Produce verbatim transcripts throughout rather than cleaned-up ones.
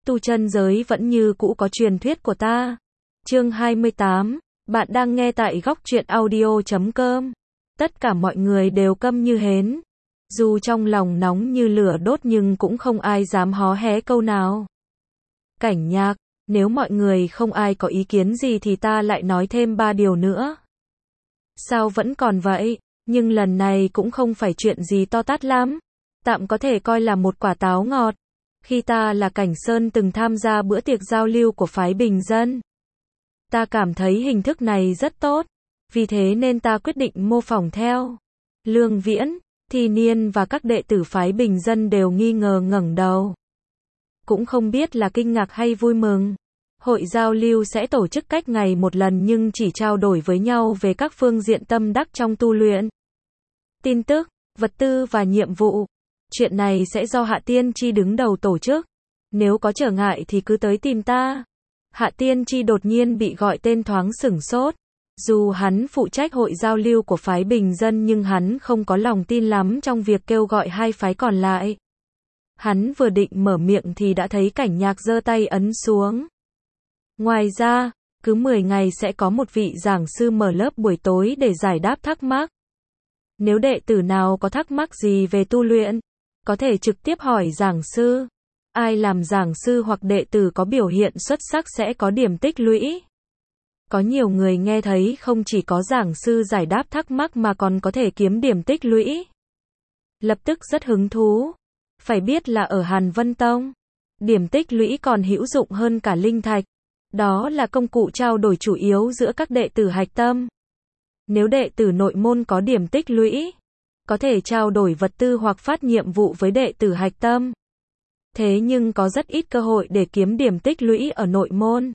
tu chân giới vẫn như cũ có truyền thuyết của ta. Chương hai mươi tám, bạn đang nghe tại góc truyện audio chấm com. Tất cả mọi người đều câm như hến. Dù trong lòng nóng như lửa đốt nhưng cũng không ai dám hó hé câu nào. Cảnh Nhạc, nếu mọi người không ai có ý kiến gì thì ta lại nói thêm ba điều nữa. Sao vẫn còn vậy? Nhưng lần này cũng không phải chuyện gì to tát lắm. Tạm có thể coi là một quả táo ngọt. Khi ta là Cảnh Sơn từng tham gia bữa tiệc giao lưu của phái bình dân. Ta cảm thấy hình thức này rất tốt. Vì thế nên ta quyết định mô phỏng theo. Lương Viễn, Thi Niên và các đệ tử phái bình dân đều nghi ngờ ngẩng đầu. Cũng không biết là kinh ngạc hay vui mừng. Hội giao lưu sẽ tổ chức cách ngày một lần nhưng chỉ trao đổi với nhau về các phương diện tâm đắc trong tu luyện. Tin tức, vật tư và nhiệm vụ. Chuyện này sẽ do Hạ Tiên Chi đứng đầu tổ chức. Nếu có trở ngại thì cứ tới tìm ta. Hạ Tiên Chi đột nhiên bị gọi tên thoáng sửng sốt. Dù hắn phụ trách hội giao lưu của phái bình dân nhưng hắn không có lòng tin lắm trong việc kêu gọi hai phái còn lại. Hắn vừa định mở miệng thì đã thấy Cảnh Nhạc giơ tay ấn xuống. Ngoài ra, cứ mười ngày sẽ có một vị giảng sư mở lớp buổi tối để giải đáp thắc mắc. Nếu đệ tử nào có thắc mắc gì về tu luyện, có thể trực tiếp hỏi giảng sư. Ai làm giảng sư hoặc đệ tử có biểu hiện xuất sắc sẽ có điểm tích lũy. Có nhiều người nghe thấy không chỉ có giảng sư giải đáp thắc mắc mà còn có thể kiếm điểm tích lũy. Lập tức rất hứng thú. Phải biết là ở Hàn Vân Tông, điểm tích lũy còn hữu dụng hơn cả linh thạch. Đó là công cụ trao đổi chủ yếu giữa các đệ tử hạch tâm. Nếu đệ tử nội môn có điểm tích lũy, có thể trao đổi vật tư hoặc phát nhiệm vụ với đệ tử hạch tâm. Thế nhưng có rất ít cơ hội để kiếm điểm tích lũy ở nội môn.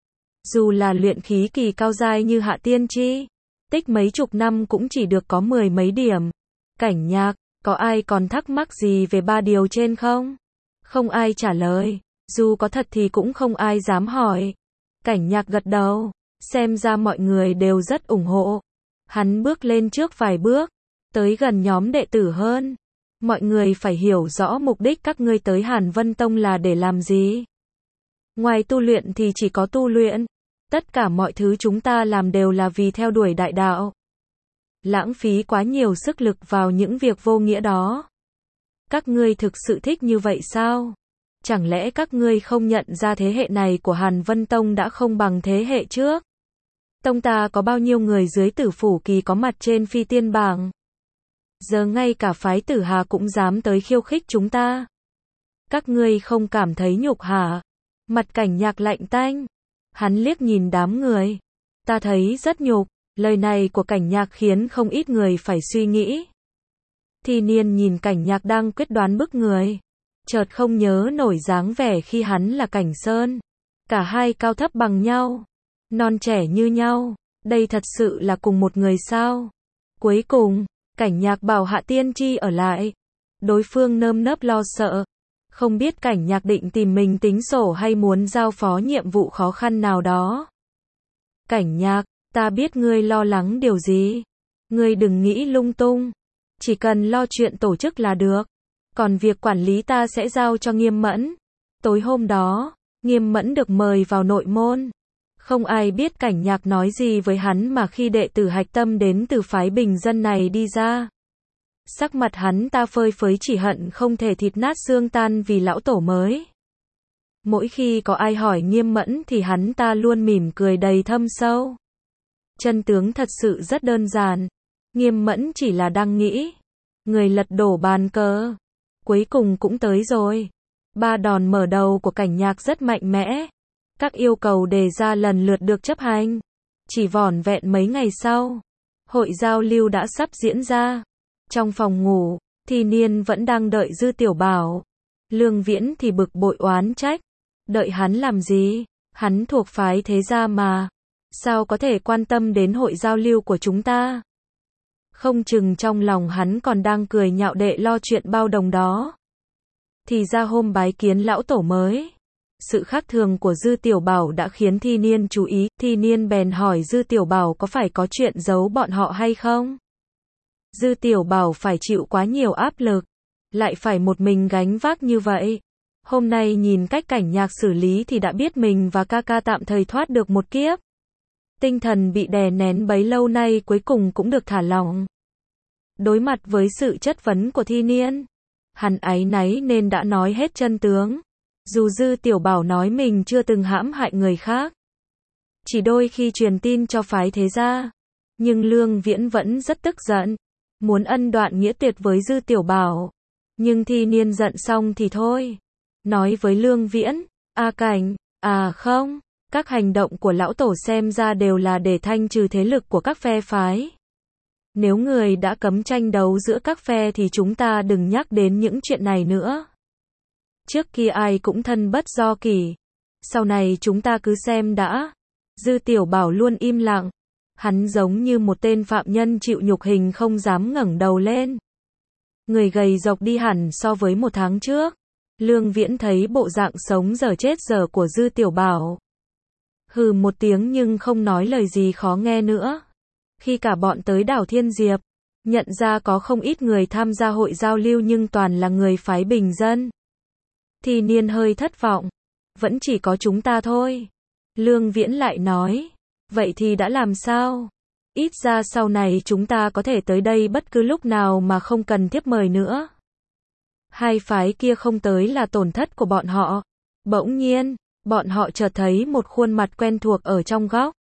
Dù là luyện khí kỳ cao giai như Hạ Tiên Chi, tích mấy chục năm cũng chỉ được có mười mấy điểm. Cảnh Nhạc, có ai còn thắc mắc gì về ba điều trên không? Không ai trả lời. Dù có thật thì cũng không ai dám hỏi. Cảnh Nhạc gật đầu. Xem ra mọi người đều rất ủng hộ. Hắn bước lên trước vài bước, tới gần nhóm đệ tử hơn. Mọi người phải hiểu rõ mục đích các ngươi tới Hàn Vân Tông là để làm gì. Ngoài tu luyện thì chỉ có tu luyện. Tất cả mọi thứ chúng ta làm đều là vì theo đuổi đại đạo. Lãng phí quá nhiều sức lực vào những việc vô nghĩa đó. Các ngươi thực sự thích như vậy sao? Chẳng lẽ các ngươi không nhận ra thế hệ này của Hàn Vân Tông đã không bằng thế hệ trước? Tông ta có bao nhiêu người dưới Tử Phủ Kỳ có mặt trên phi tiên bảng? Giờ ngay cả phái Tử Hà cũng dám tới khiêu khích chúng ta. Các ngươi không cảm thấy nhục hả? Mặt Cảnh Nhạc lạnh tanh. Hắn liếc nhìn đám người. Ta thấy rất nhục. Lời này của Cảnh Nhạc khiến không ít người phải suy nghĩ. Thi Niên nhìn Cảnh Nhạc đang quyết đoán bức người. Chợt không nhớ nổi dáng vẻ khi hắn là Cảnh Sơn. Cả hai cao thấp bằng nhau. Non trẻ như nhau. Đây thật sự là cùng một người sao? Cuối cùng, Cảnh Nhạc bảo Hạ Tiên Chi ở lại. Đối phương nơm nớp lo sợ. Không biết Cảnh Nhạc định tìm mình tính sổ hay muốn giao phó nhiệm vụ khó khăn nào đó. Cảnh Nhạc, ta biết ngươi lo lắng điều gì. Ngươi đừng nghĩ lung tung. Chỉ cần lo chuyện tổ chức là được. Còn việc quản lý ta sẽ giao cho Nghiêm Mẫn. Tối hôm đó, Nghiêm Mẫn được mời vào nội môn. Không ai biết Cảnh Nhạc nói gì với hắn mà khi đệ tử hạch tâm đến từ phái bình dân này đi ra. Sắc mặt hắn ta phơi phới chỉ hận không thể thịt nát xương tan vì lão tổ mới. Mỗi khi có ai hỏi Nghiêm Mẫn thì hắn ta luôn mỉm cười đầy thâm sâu. Chân tướng thật sự rất đơn giản. Nghiêm Mẫn chỉ là đang nghĩ. Người lật đổ bàn cờ. Cuối cùng cũng tới rồi. Ba đòn mở đầu của Cảnh Nhạc rất mạnh mẽ. Các yêu cầu đề ra lần lượt được chấp hành. Chỉ vỏn vẹn mấy ngày sau, hội giao lưu đã sắp diễn ra. Trong phòng ngủ, Thi Niên vẫn đang đợi Dư Tiểu Bảo. Lương Viễn thì bực bội oán trách. Đợi hắn làm gì? Hắn thuộc phái thế gia mà. Sao có thể quan tâm đến hội giao lưu của chúng ta? Không chừng trong lòng hắn còn đang cười nhạo đệ lo chuyện bao đồng đó. Thì ra hôm bái kiến lão tổ mới. Sự khác thường của Dư Tiểu Bảo đã khiến Thi Niên chú ý. Thi Niên bèn hỏi Dư Tiểu Bảo có phải có chuyện giấu bọn họ hay không? Dư Tiểu Bảo phải chịu quá nhiều áp lực. Lại phải một mình gánh vác như vậy. Hôm nay nhìn cách cảnh nhạc xử lý thì đã biết mình và ca ca tạm thời thoát được một kiếp. Tinh thần bị đè nén bấy lâu nay cuối cùng cũng được thả lỏng. Đối mặt với sự chất vấn của Thi Niên, hắn áy náy nên đã nói hết chân tướng. Dù Dư Tiểu Bảo nói mình chưa từng hãm hại người khác, chỉ đôi khi truyền tin cho phái thế gia, nhưng Lương Viễn vẫn rất tức giận, muốn ân đoạn nghĩa tuyệt với Dư Tiểu Bảo. Nhưng Thi Niên giận xong thì thôi. Nói với Lương Viễn, A Cảnh, à không, các hành động của lão tổ xem ra đều là để thanh trừ thế lực của các phe phái. Nếu người đã cấm tranh đấu giữa các phe thì chúng ta đừng nhắc đến những chuyện này nữa. Trước kia ai cũng thân bất do kỷ, sau này chúng ta cứ xem đã. Dư Tiểu Bảo luôn im lặng, hắn giống như một tên phạm nhân chịu nhục hình không dám ngẩng đầu lên. Người gầy rộc đi hẳn so với một tháng trước. Lương Viễn thấy bộ dạng sống dở chết dở của Dư Tiểu Bảo, hừ một tiếng nhưng không nói lời gì khó nghe nữa. Khi cả bọn tới đảo Thiên Diệp, nhận ra có không ít người tham gia hội giao lưu nhưng toàn là người phái bình dân. Thi Niên hơi thất vọng, vẫn chỉ có chúng ta thôi. Lương Viễn lại nói, vậy thì đã làm sao? Ít ra sau này chúng ta có thể tới đây bất cứ lúc nào mà không cần thiếp mời nữa. Hai phái kia không tới là tổn thất của bọn họ. Bỗng nhiên, bọn họ chợt thấy một khuôn mặt quen thuộc ở trong góc.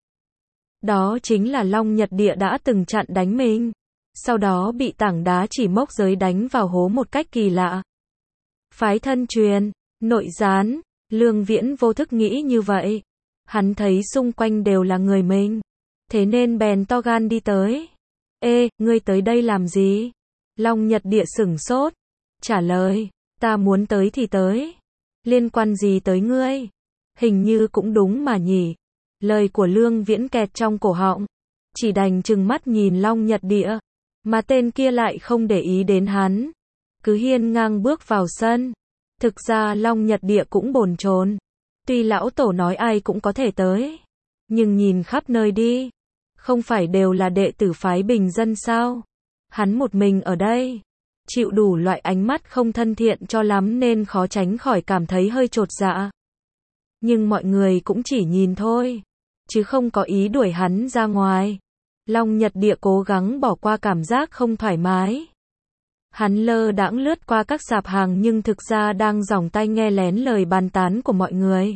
Đó chính là Long Nhật Địa đã từng chặn đánh mình, sau đó bị tảng đá chỉ mốc giới đánh vào hố một cách kỳ lạ. Phái thân truyền, nội gián, Lương Viễn vô thức nghĩ như vậy. Hắn thấy xung quanh đều là người mình, thế nên bèn to gan đi tới. Ê, ngươi tới đây làm gì? Long Nhật Địa sửng sốt, trả lời, ta muốn tới thì tới. Liên quan gì tới ngươi? Hình như cũng đúng mà nhỉ. Lời của Lương Viễn kẹt trong cổ họng, chỉ đành trừng mắt nhìn Long Nhật Địa, mà tên kia lại không để ý đến hắn, cứ hiên ngang bước vào sân. Thực ra Long Nhật Địa cũng bồn chồn. Tuy lão tổ nói ai cũng có thể tới, nhưng nhìn khắp nơi đi, không phải đều là đệ tử phái bình dân sao? Hắn một mình ở đây, chịu đủ loại ánh mắt không thân thiện cho lắm nên khó tránh khỏi cảm thấy hơi chột dạ. Nhưng mọi người cũng chỉ nhìn thôi, chứ không có ý đuổi hắn ra ngoài. Long Nhật Địa cố gắng bỏ qua cảm giác không thoải mái. Hắn lơ đãng lướt qua các sạp hàng nhưng thực ra đang dòng tai nghe lén lời bàn tán của mọi người.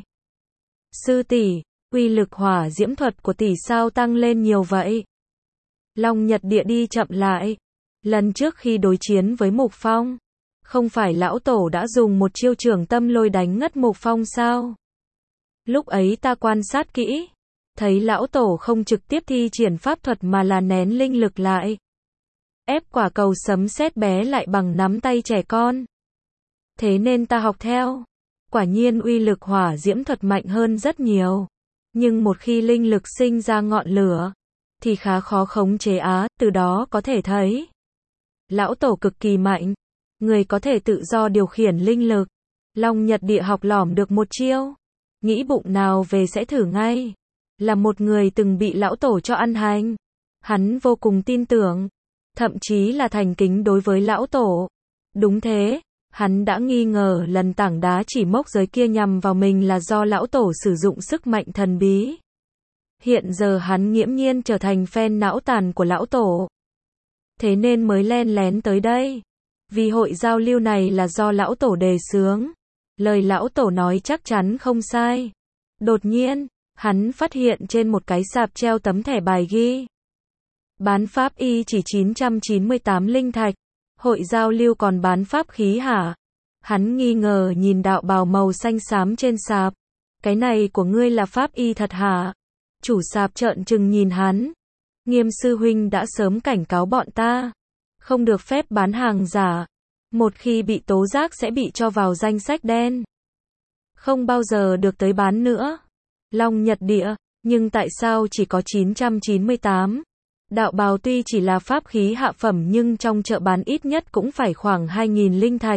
Sư tỷ, uy lực hỏa diễm thuật của tỷ sao tăng lên nhiều vậy? Long Nhật Địa đi chậm lại. Lần trước khi đối chiến với Mục Phong, không phải lão tổ đã dùng một chiêu trường tâm lôi đánh ngất Mục Phong sao? Lúc ấy ta quan sát kỹ, thấy lão tổ không trực tiếp thi triển pháp thuật mà là nén linh lực lại, ép quả cầu sấm sét bé lại bằng nắm tay trẻ con. Thế nên ta học theo. Quả nhiên uy lực hỏa diễm thuật mạnh hơn rất nhiều. Nhưng một khi linh lực sinh ra ngọn lửa, thì khá khó khống chế á, từ đó có thể thấy. Lão tổ cực kỳ mạnh. Người có thể tự do điều khiển linh lực. Long Nhật Địa học lỏm được một chiêu. Nghĩ bụng nào về sẽ thử ngay. Là một người từng bị lão tổ cho ăn hành, hắn vô cùng tin tưởng, thậm chí là thành kính đối với lão tổ. Đúng thế, hắn đã nghi ngờ lần tảng đá chỉ mốc giới kia nhằm vào mình là do lão tổ sử dụng sức mạnh thần bí. Hiện giờ hắn nghiễm nhiên trở thành fan não tàn của lão tổ. Thế nên mới len lén tới đây. Vì hội giao lưu này là do lão tổ đề xướng. Lời lão tổ nói chắc chắn không sai. Đột nhiên, hắn phát hiện trên một cái sạp treo tấm thẻ bài ghi bán pháp y chỉ chín trăm chín mươi tám linh thạch. Hội giao lưu còn bán pháp khí hả? Hắn nghi ngờ nhìn đạo bào màu xanh xám trên sạp. Cái này của ngươi là pháp y thật hả? Chủ sạp trợn trừng nhìn hắn. Nghiêm sư huynh đã sớm cảnh cáo bọn ta, không được phép bán hàng giả. Một khi bị tố giác sẽ bị cho vào danh sách đen, không bao giờ được tới bán nữa. Long Nhật Địa, nhưng tại sao chỉ có chín trăm chín mươi tám? Đạo bào tuy chỉ là pháp khí hạ phẩm nhưng trong chợ bán ít nhất cũng phải khoảng hai nghìn linh thạch.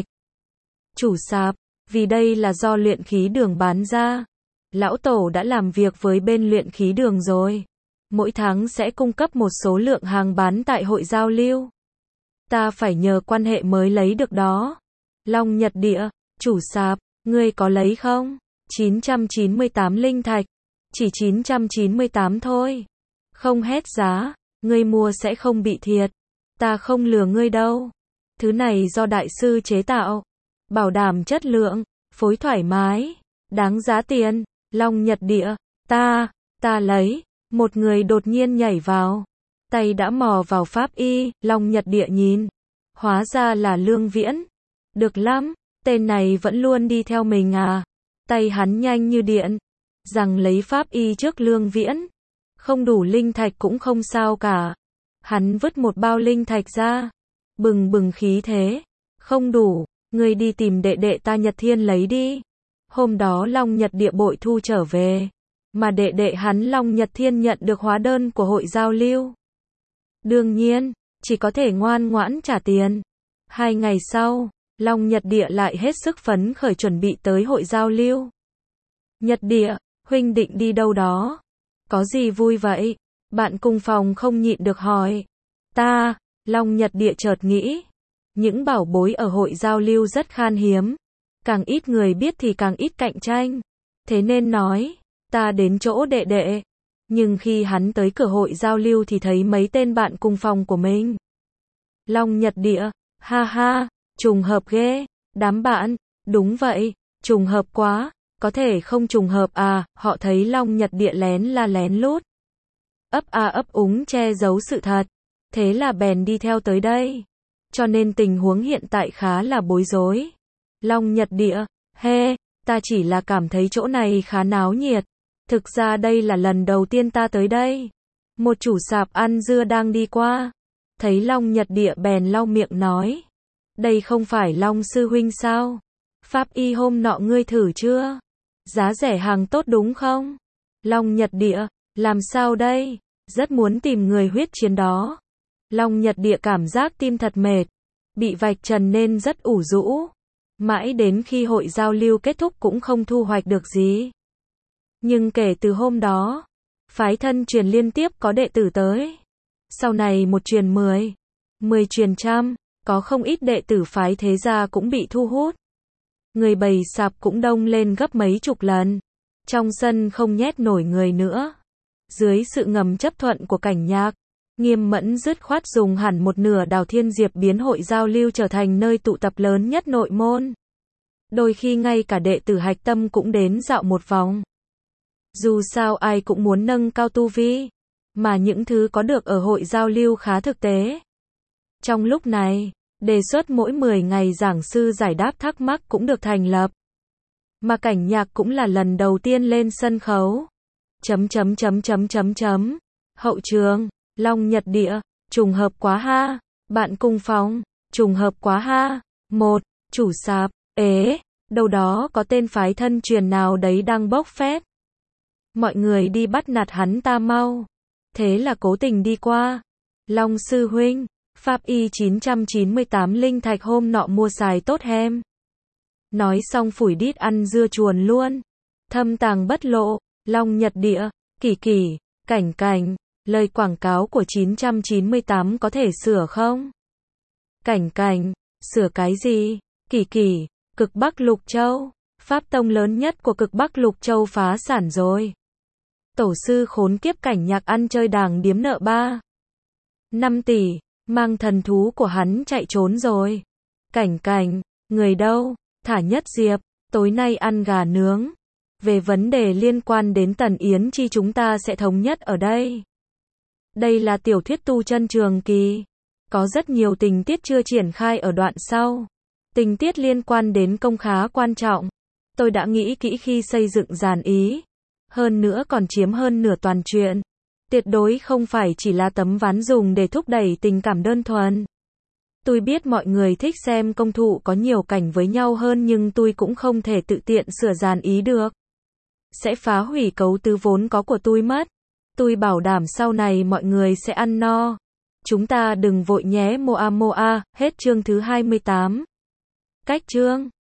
Chủ sạp, vì đây là do luyện khí đường bán ra. Lão tổ đã làm việc với bên luyện khí đường rồi. Mỗi tháng sẽ cung cấp một số lượng hàng bán tại hội giao lưu. Ta phải nhờ quan hệ mới lấy được đó. Long Nhật Địa, chủ sạp, Ngươi có lấy không? chín trăm chín mươi tám linh thạch. Chỉ chín trăm chín mươi tám thôi. Không hét giá, ngươi mua sẽ không bị thiệt. Ta không lừa ngươi đâu. Thứ này do đại sư chế tạo. Bảo đảm chất lượng, phối thoải mái, đáng giá tiền. Long Nhật Địa, ta, ta lấy. Một người đột nhiên nhảy vào. Tay đã mò vào pháp y, Long Nhật Địa nhìn. Hóa ra là Lương Viễn. Được lắm, tên này vẫn luôn đi theo mình à. Tay hắn nhanh như điện. Rằng lấy pháp y trước Lương Viễn. Không đủ linh thạch cũng không sao cả. Hắn vứt một bao linh thạch ra. Bừng bừng khí thế. Không đủ, ngươi đi tìm đệ đệ ta Nhật Thiên lấy đi. Hôm đó Long Nhật Địa bội thu trở về. Mà đệ đệ hắn Long Nhật Thiên nhận được hóa đơn của hội giao lưu. Đương nhiên, chỉ có thể ngoan ngoãn trả tiền. Hai ngày sau, Long Nhật Địa lại hết sức phấn khởi chuẩn bị tới hội giao lưu. Nhật Địa, huynh định đi đâu đó? Có gì vui vậy? Bạn cùng phòng không nhịn được hỏi. Ta, Long Nhật Địa chợt nghĩ. Những bảo bối ở hội giao lưu rất khan hiếm. Càng ít người biết thì càng ít cạnh tranh. Thế nên nói, ta đến chỗ đệ đệ. Nhưng khi hắn tới cửa hội giao lưu thì thấy mấy tên bạn cùng phòng của mình. Long Nhật Địa, ha ha, trùng hợp ghê. Đám bạn, đúng vậy, trùng hợp quá. Có thể không trùng hợp à, họ thấy Long Nhật Địa lén la lén lút. Ấp a ấp úng che giấu sự thật. Thế là bèn đi theo tới đây. Cho nên tình huống hiện tại khá là bối rối. Long Nhật Địa, hê, ta chỉ là cảm thấy chỗ này khá náo nhiệt. Thực ra đây là lần đầu tiên ta tới đây. Một chủ sạp ăn dưa đang đi qua. Thấy Long Nhật Địa bèn lau miệng nói. Đây không phải Long sư huynh sao? Pháp y hôm nọ ngươi thử chưa? Giá rẻ hàng tốt đúng không? Long Nhật Địa, làm sao đây? Rất muốn tìm người huyết chiến đó. Long Nhật Địa cảm giác tim thật mệt. Bị vạch trần nên rất ủ rũ. Mãi đến khi hội giao lưu kết thúc cũng không thu hoạch được gì. Nhưng kể từ hôm đó, phái thân truyền liên tiếp có đệ tử tới. Sau này một truyền mười, mười truyền trăm, có không ít đệ tử phái thế gia cũng bị thu hút. Người bày sạp cũng đông lên gấp mấy chục lần. Trong sân không nhét nổi người nữa. Dưới sự ngầm chấp thuận của Cảnh Nhạc, Nghiêm Mẫn dứt khoát dùng hẳn một nửa Đào Thiên Diệp biến hội giao lưu trở thành nơi tụ tập lớn nhất nội môn. Đôi khi ngay cả đệ tử hạch tâm cũng đến dạo một vòng. Dù sao ai cũng muốn nâng cao tu vi, mà những thứ có được ở hội giao lưu khá thực tế. Trong lúc này, đề xuất mỗi mười ngày giảng sư giải đáp thắc mắc cũng được thành lập. Mà Cảnh Nhạc cũng là lần đầu tiên lên sân khấu. Chấm chấm chấm chấm chấm chấm. Hậu trường, Long Nhật Địa, trùng hợp quá ha. Bạn cùng phòng, trùng hợp quá ha. Một, chủ sạp, ế, đâu đó có tên phái thân truyền nào đấy đang bốc phét. Mọi người đi bắt nạt hắn ta mau. Thế là cố tình đi qua. Long sư huynh, pháp y chín trăm chín mươi tám linh thạch hôm nọ mua xài tốt hem. Nói xong phủi đít ăn dưa chuồn luôn. Thâm tàng bất lộ, Long Nhật Địa, Kỳ Kỳ, Cảnh Cảnh, lời quảng cáo của chín trăm chín mươi tám có thể sửa không? Cảnh Cảnh, sửa cái gì? Kỳ Kỳ, Cực Bắc Lục Châu, pháp tông lớn nhất của Cực Bắc Lục Châu phá sản rồi. Tổ sư khốn kiếp Cảnh Nhạc ăn chơi đàng điếm nợ ba năm tỷ, mang thần thú của hắn chạy trốn rồi. Cảnh Cảnh, người đâu? Thả Nhất Diệp, tối nay ăn gà nướng. Về vấn đề liên quan đến Tần Yến Chi chúng ta sẽ thống nhất ở đây. Đây là tiểu thuyết tu chân trường kỳ. Có rất nhiều tình tiết chưa triển khai ở đoạn sau. Tình tiết liên quan đến công khá quan trọng. Tôi đã nghĩ kỹ khi xây dựng dàn ý. Hơn nữa còn chiếm hơn nửa toàn truyện. Tuyệt đối không phải chỉ là tấm ván dùng để thúc đẩy tình cảm đơn thuần. Tôi biết mọi người thích xem công thụ có nhiều cảnh với nhau hơn nhưng tôi cũng không thể tự tiện sửa dàn ý được. Sẽ phá hủy cấu tứ vốn có của tôi mất. Tôi bảo đảm sau này mọi người sẽ ăn no. Chúng ta đừng vội nhé moa moa, hết chương thứ hai mươi tám. Cách chương